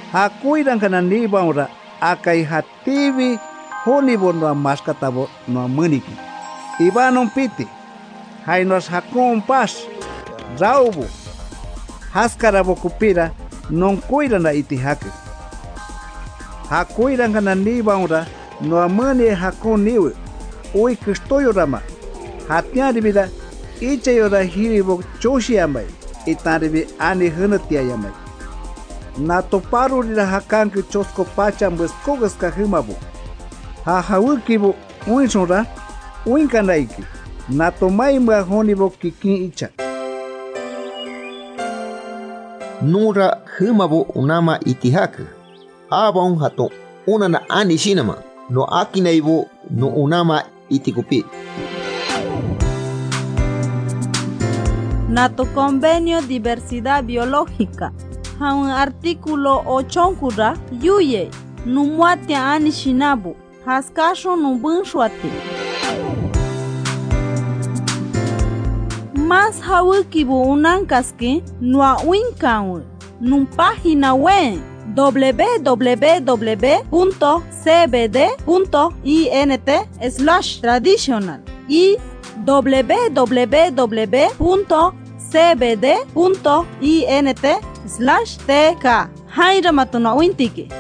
Hakuiran kananiba ora akai hativi honibo no maskatabo no muniki. Ibanon piti. Hainos hakon pas. Raubo. Haskarabo kupira non kuiran na itihake. Hakuiran kananiba ora no amani hakon niwe. Ui kistoyorama. Hatiari vida icha yora hiribo choshi amai. Itaribi ani hunatia yamai. Nato parurira hakanki chosko pacham beskogas kahimabo. Hahawukibo uinchora uinkanaiki. Nato maimba honibo kikin icha. Nura himabo unama itihaka. Abon hato unana ani shinama. No akinaibo no unama itikupi. Nato convenio diversidad biológica. Un artículo 8 yuye numuatia ani shinabu haskasho nubunshuate. Mas hawikibu unankaski nua winkawe num página web www.cbd.int/traditional y www.cbd.int/tk Haira matuna wintiki.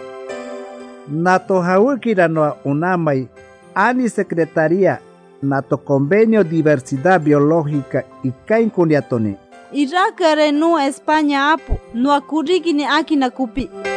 Nato hawukira no unamai ani secretaría nato convenio diversidad biológica y kain kuliatone. Irakare no España apu no akuriki ni akina kupi.